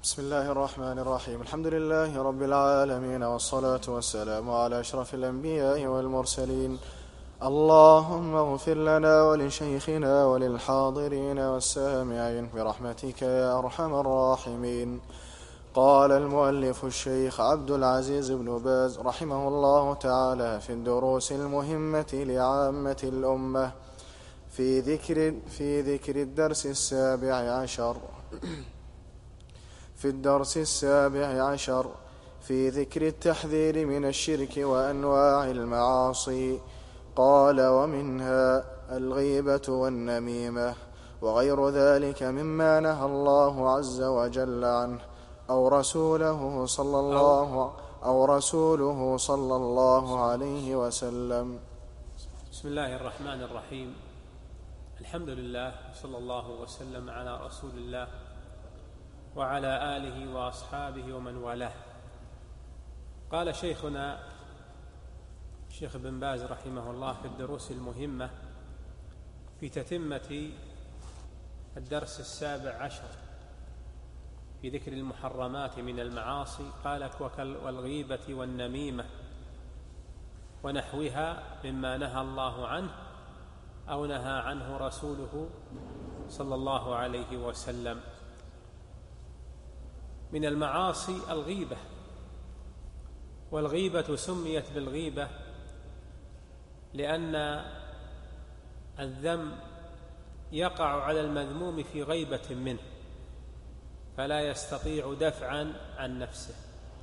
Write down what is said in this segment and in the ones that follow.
بسم الله الرحمن الرحيم. الحمد لله رب العالمين، والصلاة والسلام على أشرف الأنبياء والمرسلين. اللهم اغفر لنا ولشيخنا وللحاضرين والسامعين برحمتك يا أرحم الراحمين. قال المؤلف الشيخ عبد العزيز بن باز رحمه الله تعالى في الدروس المهمة لعامة الأمة في ذكر الدرس السابع عشر في ذكر التحذير من الشرك وأنواع المعاصي. قال: ومنها الغيبة والنميمة وغير ذلك مما نهى الله عز وجل عنه أو رسوله صلى الله عليه وسلم. بسم الله الرحمن الرحيم. الحمد لله صلى الله وسلم على رسول الله وعلى آله وأصحابه ومن والاه. قال شيخنا الشيخ بن باز رحمه الله في الدروس المهمة في تتمة الدرس 17 في ذكر المحرمات من المعاصي، قال: والغيبة والنميمة ونحوها مما نهى الله عنه أو نهى عنه رسوله صلى الله عليه وسلم. من المعاصي الغيبة، والغيبة سميت بالغيبة لأن الذم يقع على المذموم في غيبة منه فلا يستطيع دفعا عن نفسه،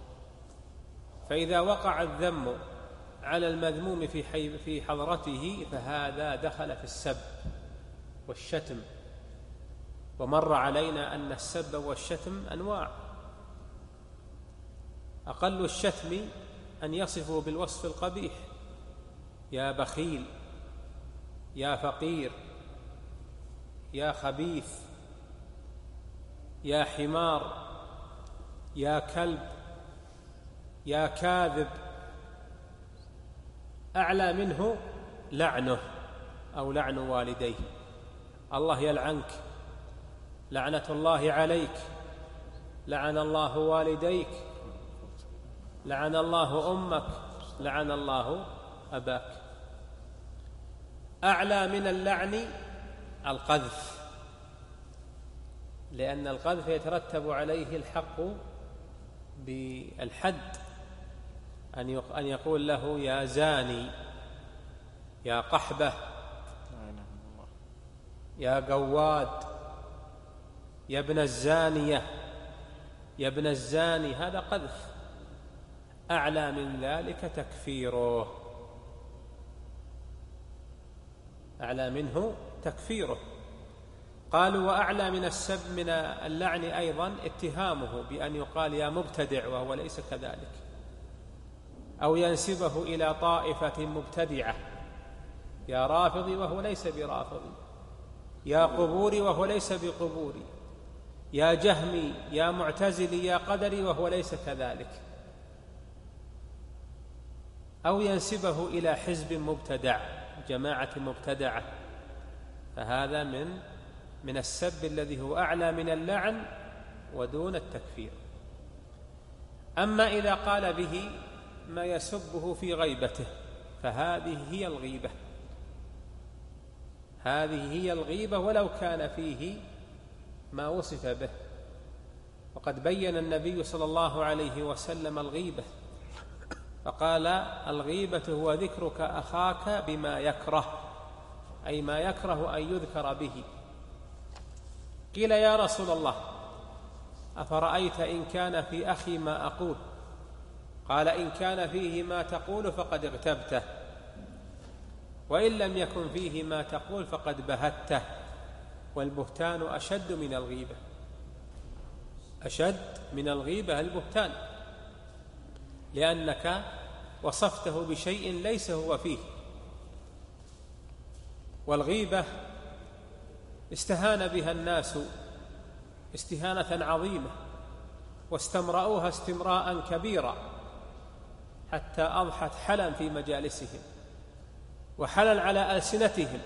فإذا وقع الذم على المذموم في حضرته فهذا دخل في السب والشتم، ومر علينا أن السب والشتم أنواع. أقل الشتم أن يصفه بالوصف القبيح: يا بخيل، يا فقير، يا خبيث، يا حمار، يا كلب، يا كاذب. أعلى منه لعنه أو لعن والديه: الله يلعنك، لعنة الله عليك، لعن الله والديك، لعن الله أمك، لعن الله أباك. أعلى من اللعن القذف، لأن القذف يترتب عليه الحق بالحد، أن يقول له: يا زاني، يا قحبة، يا قواد، يا ابن الزانية، يا ابن الزاني. هذا قذف. أعلى من ذلك تكفيره، أعلى منه تكفيره. قالوا: وأعلى من السب من اللعن أيضا اتهامه بأن يقال يا مبتدع وهو ليس كذلك، أو ينسبه إلى طائفة مبتدعة: يا رافضي وهو ليس برافضي، يا قبوري وهو ليس بقبوري، يا جهمي، يا معتزلي، يا قدري وهو ليس كذلك، أو ينسبه إلى حزب مبتدع، جماعة مبتدعة. فهذا من السب الذي هو أعلى من اللعن ودون التكفير. أما إذا قال به ما يسبه في غيبته فهذه هي الغيبة، هذه هي الغيبة ولو كان فيه ما وصف به. وقد بين النبي صلى الله عليه وسلم الغيبة فقال: الغيبة هو ذكرك أخاك بما يكره، أي ما يكره أن يذكر به. قيل: يا رسول الله، أفرأيت إن كان في أخي ما أقول؟ قال: إن كان فيه ما تقول فقد اغتبته، وإن لم يكن فيه ما تقول فقد بهته. والبهتان أشد من الغيبة، أشد من الغيبة البهتان، لأنك وصفته بشيء ليس هو فيه. والغيبة استهان بها الناس استهانة عظيمة، واستمرأوها استمراء كبيرا، حتى أضحت حلا في مجالسهم وحلا على ألسنتهم،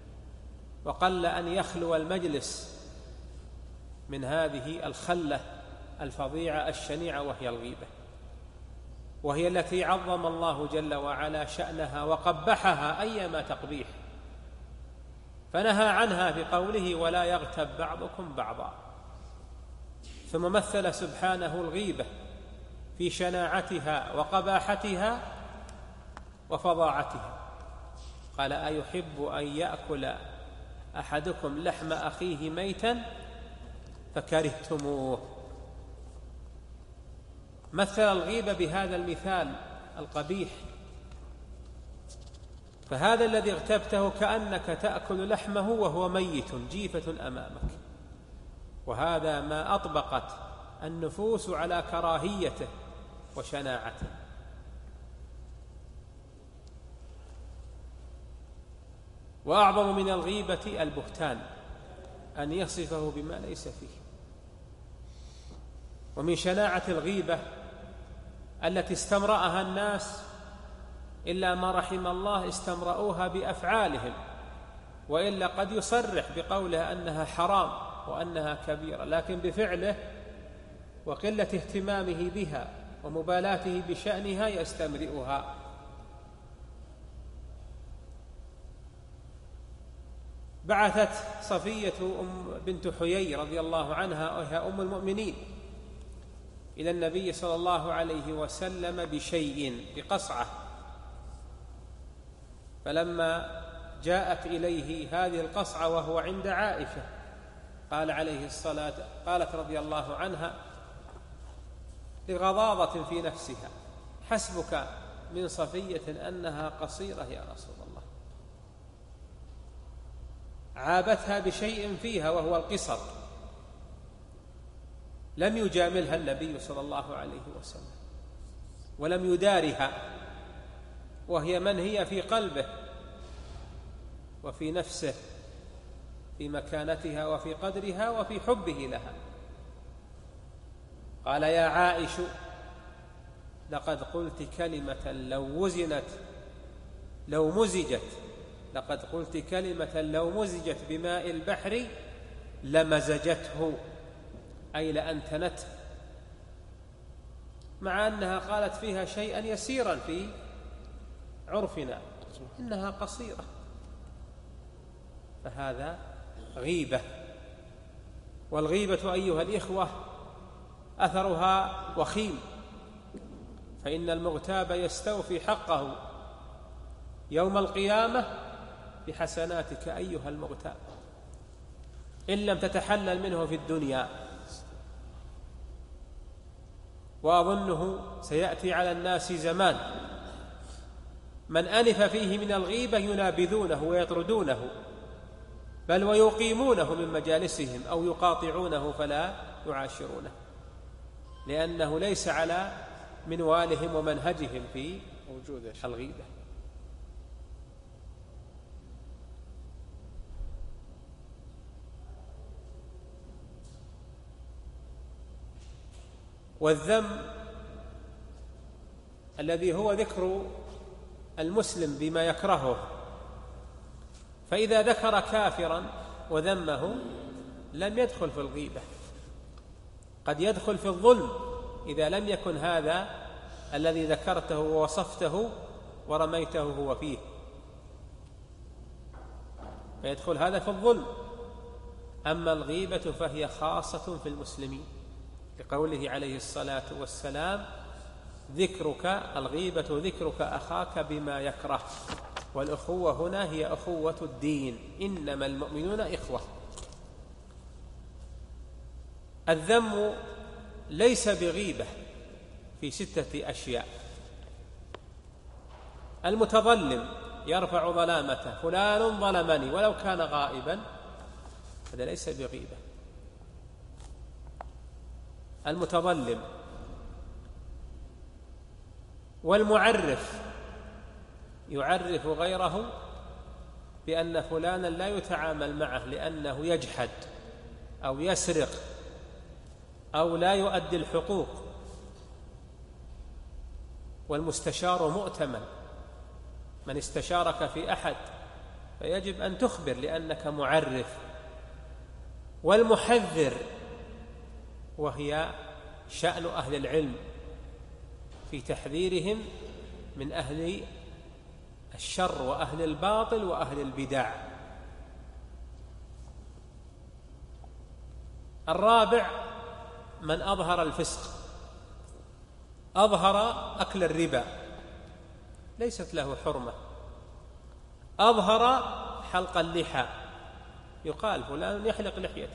وقل أن يخلو المجلس من هذه الخلة الفظيعة الشنيعة وهي الغيبة، وهي التي عظم الله جل وعلا شأنها وقبحها أيما تقبيح، فنهى عنها بقوله ولا يغتب بعضكم بعضا. ثم مثل سبحانه الغيبة في شناعتها وقباحتها وفظاعتها، قال أيحب أن يأكل أحدكم لحم أخيه ميتا فكرهتموه. مثل الغيبة بهذا المثال القبيح، فهذا الذي اغتبته كأنك تأكل لحمه وهو ميت جيفة أمامك، وهذا ما أطبقت النفوس على كراهيته وشناعته. وأعظم من الغيبة البهتان، أن يصفه بما ليس فيه. ومن شناعة الغيبة التي استمرأها الناس إلا ما رحم الله استمرأوها بأفعالهم، وإلا قد يصرح بقوله أنها حرام وأنها كبيرة، لكن بفعله وقلة اهتمامه بها ومبالاته بشأنها يستمرئها. بعثت صفية بنت حيي رضي الله عنها وهي أم المؤمنين إلى النبي صلى الله عليه وسلم بشيء، بقصعة، فلما جاءت إليه هذه القصعة وهو عند عائشة قالت رضي الله عنها لغضاضة في نفسها حسبك من صفية أنها قصيرة يا رسول الله. عابتها بشيء فيها وهو القصر، لم يجاملها النبي صلى الله عليه وسلم ولم يدارها، وهي من هي في قلبه وفي نفسه، في مكانتها وفي قدرها وفي حبه لها. قال يا عائش لقد قلت كلمة لو مزجت بماء البحر لمزجته، أي لأنتنته، مع أنها قالت فيها شيئا يسيرا في عرفنا، إنها قصيرة. فهذا غيبة. والغيبة أيها الإخوة أثرها وخيم، فإن المغتاب يستوفي حقه يوم القيامة بحسناتك أيها المغتاب، إن لم تتحلل منه في الدنيا. وأظنه سيأتي على الناس زمان من أنف فيه من الغيبة ينابذونه ويطردونه، بل ويقيمونه من مجالسهم أو يقاطعونه فلا يعاشرونه، لأنه ليس على منوالهم ومنهجهم في وجود الغيبة. والذم الذي هو ذكر المسلم بما يكرهه، فإذا ذكر كافرا وذمه لم يدخل في الغيبة، قد يدخل في الظلم إذا لم يكن هذا الذي ذكرته ووصفته ورميته هو فيه، فيدخل هذا في الظلم. أما الغيبة فهي خاصة في المسلمين، لقوله عليه الصلاة والسلام الغيبة ذكرك أخاك بما يكره، والأخوة هنا هي أخوة الدين، إنما المؤمنون إخوة. الذم ليس بغيبة في 6 أشياء. المتظلم يرفع ظلامته، فلان ظلمني ولو كان غائبا، هذا ليس بغيبة. المتظلم. والمعرف يعرف غيره بأن فلانا لا يتعامل معه لأنه يجحد أو يسرق أو لا يؤدي الحقوق. والمستشار مؤتمن، من استشارك في أحد فيجب أن تخبر لأنك معرف. والمحذر، وهي شأن أهل العلم في تحذيرهم من أهل الشر وأهل الباطل وأهل البدع. الرابع من أظهر الفسق، أظهر أكل الربا ليست له حرمة، أظهر حلق اللحى، يقال فلان يحلق لحيته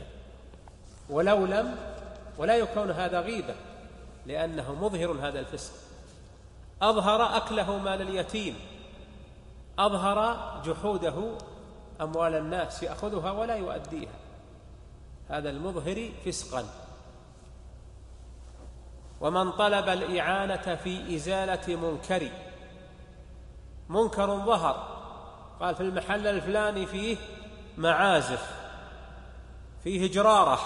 ولا يكون هذا غيبة لأنه مظهر هذا الفسق. أظهر أكله مال اليتيم، أظهر جحوده أموال الناس، يأخذها ولا يؤديها، هذا المظهر فسقا. ومن طلب الإعانة في إزالة منكر ظهر، قال في المحل الفلاني فيه معازف، فيه جرارة،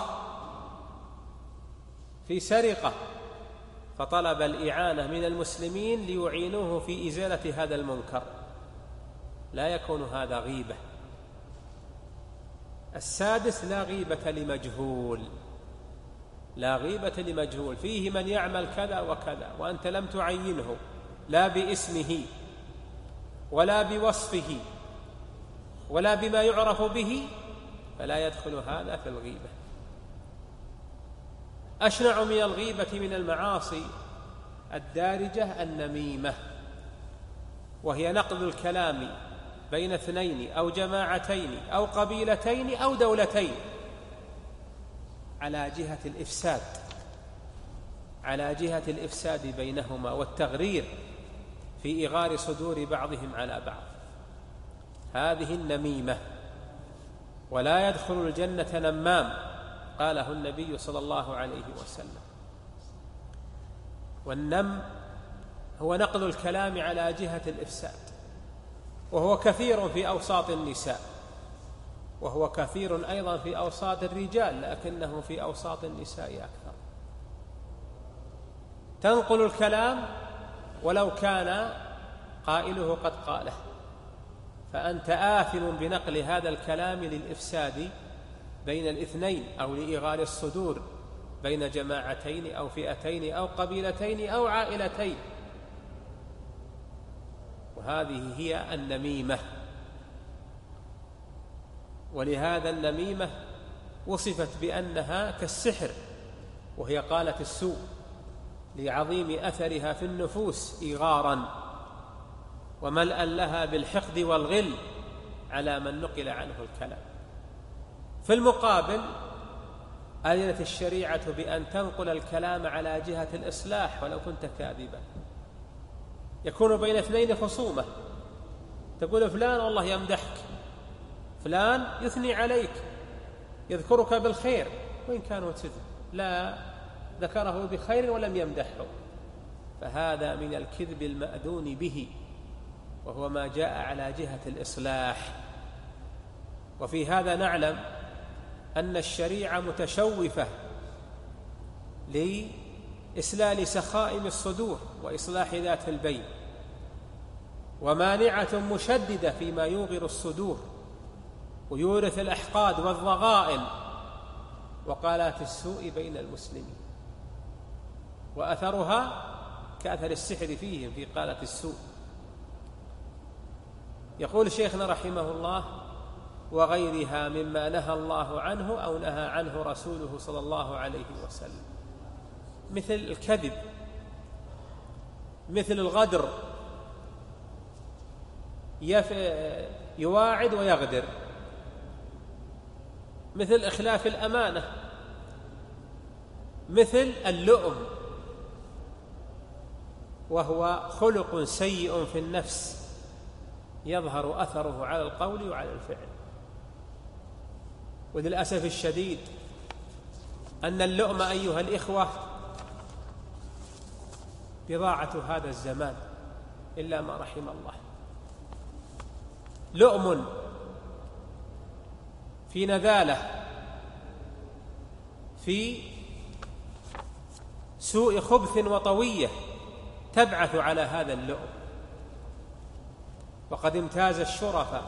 في سرقة، فطلب الإعانة من المسلمين ليعينوه في إزالة هذا المنكر، لا يكون هذا غيبة. السادس لا غيبة لمجهول، لا غيبة لمجهول، فيه من يعمل كذا وكذا وأنت لم تعينه لا باسمه ولا بوصفه ولا بما يعرف به، فلا يدخل هذا في الغيبة. أشنع من الغيبة من المعاصي الدارجة النميمة، وهي نقل الكلام بين اثنين أو جماعتين أو قبيلتين أو دولتين على جهة الإفساد بينهما والتغرير في إغار صدور بعضهم على بعض، هذه النميمة. ولا يدخل الجنة نمام، قاله النبي صلى الله عليه وسلم. والنم هو نقل الكلام على جهة الإفساد، وهو كثير في أوساط النساء، وهو كثير أيضا في أوساط الرجال، لكنه في أوساط النساء أكثر. تنقل الكلام ولو كان قائله قد قاله، فأنت آثم بنقل هذا الكلام للإفساد بين الاثنين أو لإغار الصدور بين جماعتين أو فئتين أو قبيلتين أو عائلتين، وهذه هي النميمة. ولهذا النميمة وصفت بأنها كالسحر، وهي قالة السوء لعظيم أثرها في النفوس إغارا وملأ لها بالحقد والغل على من نقل عنه الكلام. في المقابل أذنت الشريعة بأن تنقل الكلام على جهة الإصلاح ولو كنت كاذبا. يكون بين اثنين خصومة، تقول فلان والله يمدحك، فلان يثني عليك، يذكرك بالخير، وإن كانوا كذب لا ذكره بخير ولم يمدحه، فهذا من الكذب المأذون به، وهو ما جاء على جهة الإصلاح. وفي هذا نعلم أن الشريعة متشوفة لإسلال سخائم الصدور وإصلاح ذات البين، ومانعة مشددة فيما يوغر الصدور ويورث الأحقاد والضغائن وقالات السوء بين المسلمين، وأثرها كأثر السحر فيهم في قالة السوء. يقول شيخنا رحمه الله: وغيرها مما نهى الله عنه أو نهى عنه رسوله صلى الله عليه وسلم، مثل الكذب، مثل الغدر، يواعد ويغدر، مثل إخلاف الأمانة، مثل اللؤم، وهو خلق سيء في النفس يظهر أثره على القول وعلى الفعل. وللأسف الشديد أن اللؤم أيها الإخوة بضاعة هذا الزمان إلا ما رحم الله. لؤم في نذالة، في سوء خبث وطوية تبعث على هذا اللؤم. وقد امتاز الشرفاء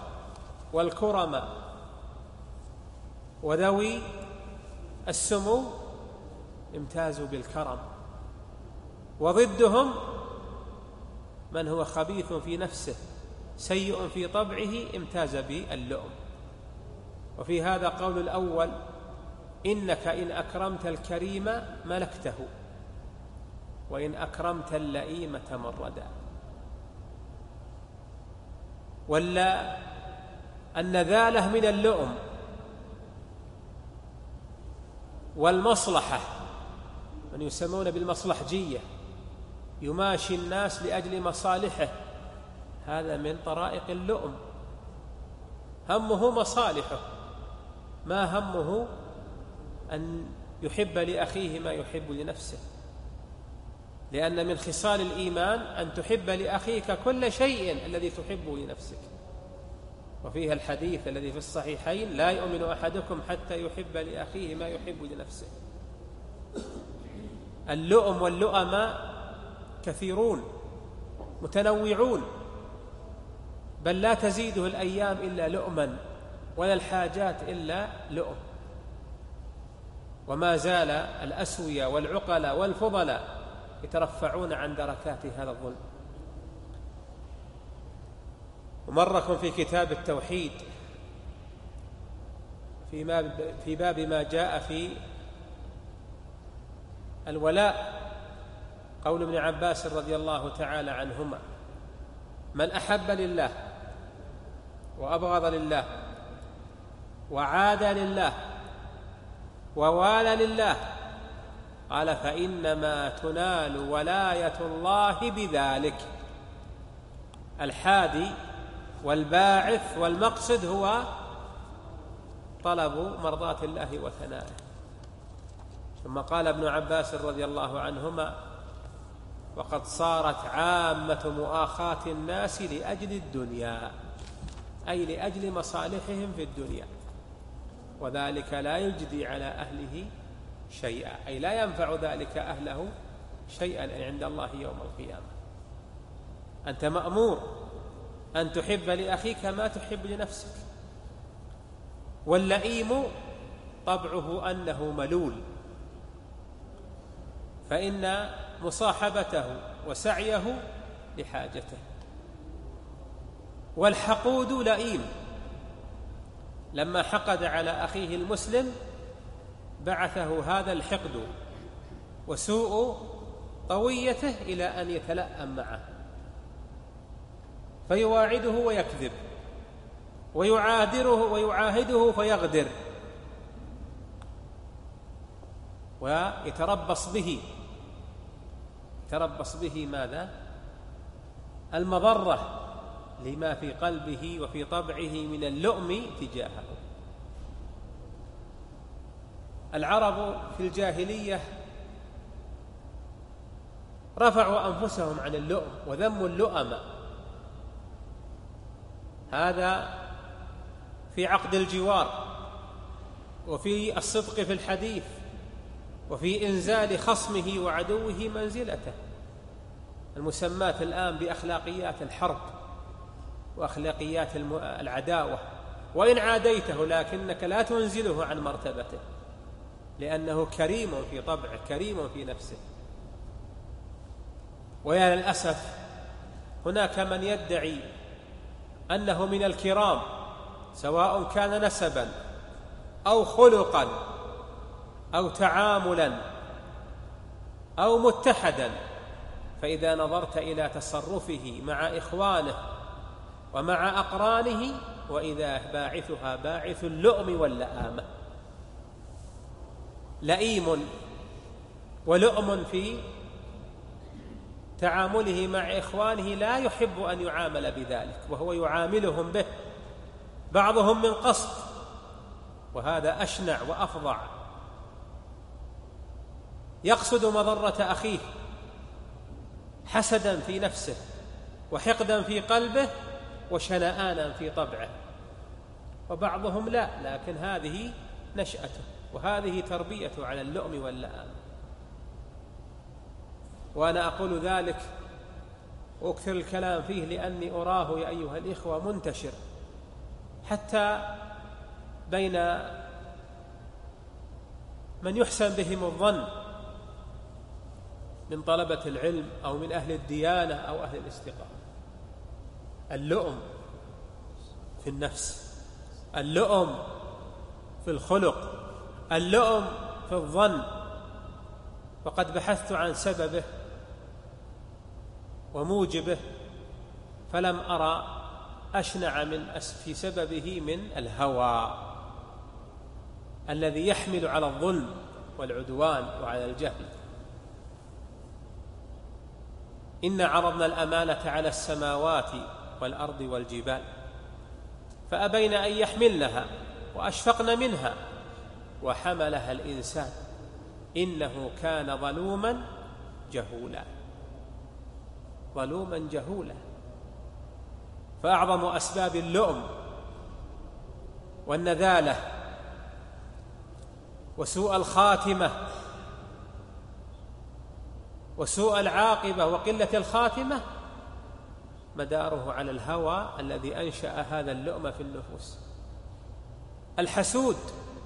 والكرماء وذوي السمو امتازوا بالكرم، وضدهم من هو خبيث في نفسه سيء في طبعه امتاز باللؤم. وفي هذا قول الأول: إنك إن أكرمت الكريم ملكته، وإن أكرمت اللئيم تمردا. ولا النذالة من اللؤم، والمصلحة من يسمون بالمصلحجية، يماشي الناس لأجل مصالحه، هذا من طرائق اللؤم، همه مصالحه، ما همه أن يحب لأخيه ما يحب لنفسه، لأن من خصال الإيمان أن تحب لأخيك كل شيء الذي تحبه لنفسك. وفيها الحديث الذي في الصحيحين: لا يؤمن أحدكم حتى يحب لأخيه ما يحب لنفسه. اللؤم واللؤماء كثيرون متنوعون، بل لا تزيده الأيام إلا لؤما، ولا الحاجات إلا لؤم. وما زال الأسوية والعقلاء والفضلاء يترفعون عن دركات هذا الظلم. ومركم في كتاب التوحيد في باب ما جاء في الولاء قول ابن عباس رضي الله تعالى عنهما: من أحب لله وأبغض لله وعاد لله ووالى لله، قال: فإنما تنال ولاية الله بذلك. الحادي والباعث والمقصد هو طلب مرضاة الله وثنائه. ثم قال ابن عباس رضي الله عنهما: وقد صارت عامة مؤاخاة الناس لأجل الدنيا، أي لأجل مصالحهم في الدنيا، وذلك لا يجدي على أهله شيئا، أي لا ينفع ذلك أهله شيئا عند الله يوم القيامة. أنت مأمور أن تحب لأخيك ما تحب لنفسك. واللئيم طبعه أنه ملول، فإن مصاحبته وسعيه لحاجته. والحقود لئيم، لما حقد على أخيه المسلم بعثه هذا الحقد وسوء طويته إلى أن يتلأم معه، فيواعده ويكذب، ويعاهده فيغدر، ويتربص به ماذا؟ المضرة لما في قلبه وفي طبعه من اللؤم تجاهه. العرب في الجاهلية رفعوا أنفسهم عن اللؤم وذموا اللؤم، هذا في عقد الجوار، وفي الصدق في الحديث، وفي إنزال خصمه وعدوه منزلته، المسمات الآن بأخلاقيات الحرب وأخلاقيات العداوة. وإن عاديته لكنك لا تنزله عن مرتبته، لأنه كريم في طبعه، كريم في نفسه. ويا للأسف هناك من يدعي أنه من الكرام، سواء كان نسبا أو خلقا أو تعاملا أو متحدا، فإذا نظرت إلى تصرفه مع إخوانه ومع أقرانه، وإذا باعثها باعث اللؤم واللآمة، لئيم ولؤم في تعامله مع إخوانه، لا يحب أن يعامل بذلك، وهو يعاملهم به، بعضهم من قصد، وهذا أشنع وأفظع. يقصد مضرة أخيه حسدا في نفسه وحقدا في قلبه وشنآنا في طبعه، وبعضهم لا، لكن هذه نشأته وهذه تربيته على اللؤم واللآم. وأنا أقول ذلك وأكثر الكلام فيه لأني أراه يا أيها الإخوة منتشر حتى بين من يحسن بهم الظن من طلبة العلم أو من أهل الديانة أو أهل الاستقامة. اللؤم في النفس، اللؤم في الخلق، اللؤم في الظن. وقد بحثت عن سببه وموجبه فلم أرى أشنع في سببه من الهوى الذي يحمل على الظلم والعدوان وعلى الجهل. إنا عرضنا الأمانة على السماوات والأرض والجبال فأبين أن يحملنها وأشفقن منها وحملها الإنسان إنه كان ظلوما جهولا. ظلوما جهولا. فأعظم أسباب اللؤم والنذالة وسوء الخاتمة وسوء العاقبة وقلة الخاتمة مداره على الهوى الذي أنشأ هذا اللؤم في النفوس. الحسود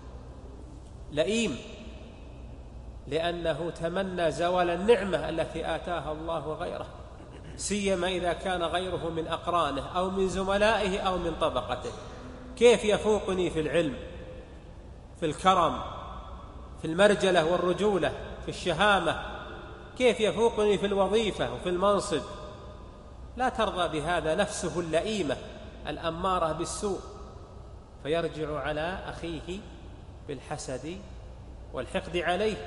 لئيم لأنه تمنى زوال النعمة التي آتاها الله غيره، سيما إذا كان غيره من أقرانه أو من زملائه أو من طبقته. كيف يفوقني في العلم، في الكرم، في المرجلة والرجولة، في الشهامة؟ كيف يفوقني في الوظيفة وفي المنصب؟ لا ترضى بهذا نفسه اللئيمة الأمارة بالسوء، فيرجع على أخيه بالحسد والحقد عليه.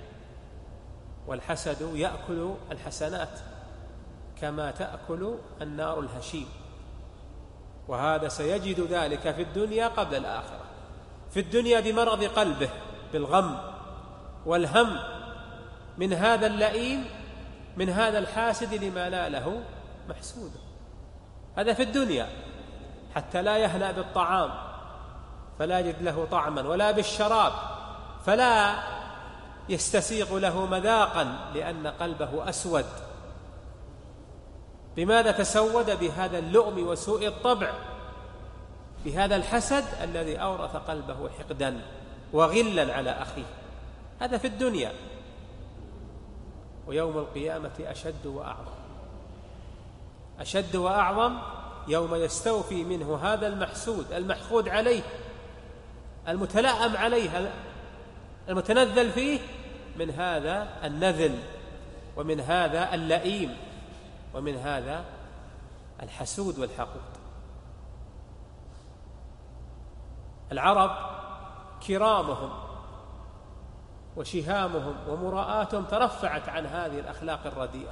والحسد يأكل الحسنات كما تأكل النار الهشيم، وهذا سيجد ذلك في الدنيا قبل الآخرة. في الدنيا بمرض قلبه بالغم والهم من هذا اللئيم، من هذا الحاسد لما ناله محسوده. هذا في الدنيا، حتى لا يهنأ بالطعام فلا يجد له طعما، ولا بالشراب فلا يستسيغ له مذاقا لأن قلبه أسود. بماذا تسود؟ بهذا اللؤم وسوء الطبع، بهذا الحسد الذي أورث قلبه حقدا وغلا على أخيه. هذا في الدنيا. ويوم القيامة أشد وأعظم، أشد وأعظم يوم يستوفي منه هذا المحسود المحقود عليه المتلأم عليه المتنذل فيه من هذا النذل ومن هذا اللئيم ومن هذا الحسود والحقود. العرب كرامهم وشهامهم ومراءاتهم ترفعت عن هذه الأخلاق الرديئة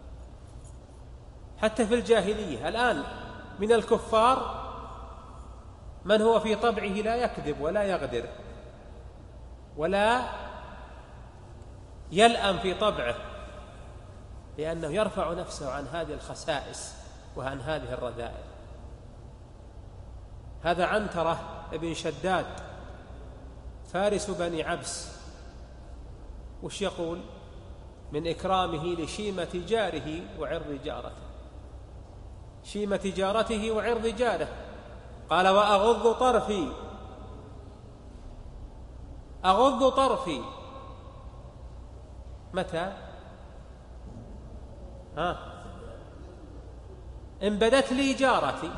حتى في الجاهلية. الآن من الكفار من هو في طبعه لا يكذب ولا يغدر ولا يلأم في طبعه، لأنه يرفع نفسه عن هذه الخسائس وعن هذه الرذائل. هذا عنترة ابن شداد فارس بني عبس، وش يقول؟ من إكرامه لشيمة جاره وعرض جارته، شيمة جارته وعرض جاره. قال: وأغض طرفي، أغض طرفي متى؟ إن بدت لي جارتي،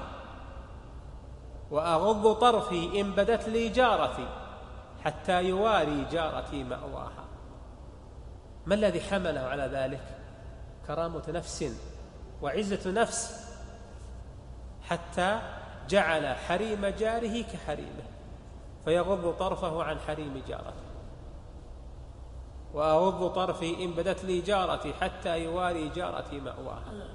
وأغض طرفي إن بدت لي جارتي حتى يواري جارتي مأواها. ما الذي حمله على ذلك؟ كرامة نفس وعزة نفس، حتى جعل حريم جاره كحريمه، فيغض طرفه عن حريم جارته. وأغض طرفي إن بدت لي جارتي حتى يواري جارتي مأواها.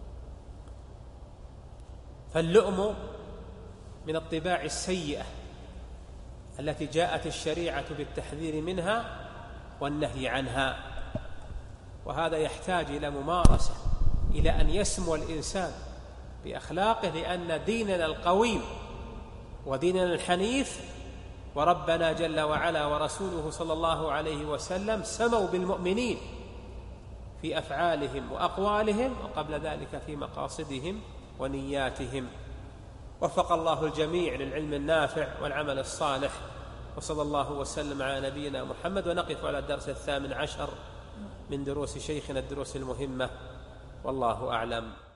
فاللؤم من الطباع السيئة التي جاءت الشريعة بالتحذير منها والنهي عنها، وهذا يحتاج إلى ممارسة، إلى أن يسمو الإنسان بأخلاقه، لأن ديننا القويم وديننا الحنيف وربنا جل وعلا ورسوله صلى الله عليه وسلم سموا بالمؤمنين في أفعالهم وأقوالهم، وقبل ذلك في مقاصدهم ونياتهم. وفق الله الجميع للعلم النافع والعمل الصالح، وصلى الله وسلم على نبينا محمد. ونقف على الدرس 18 من دروس شيخنا الدروس المهمة، والله أعلم.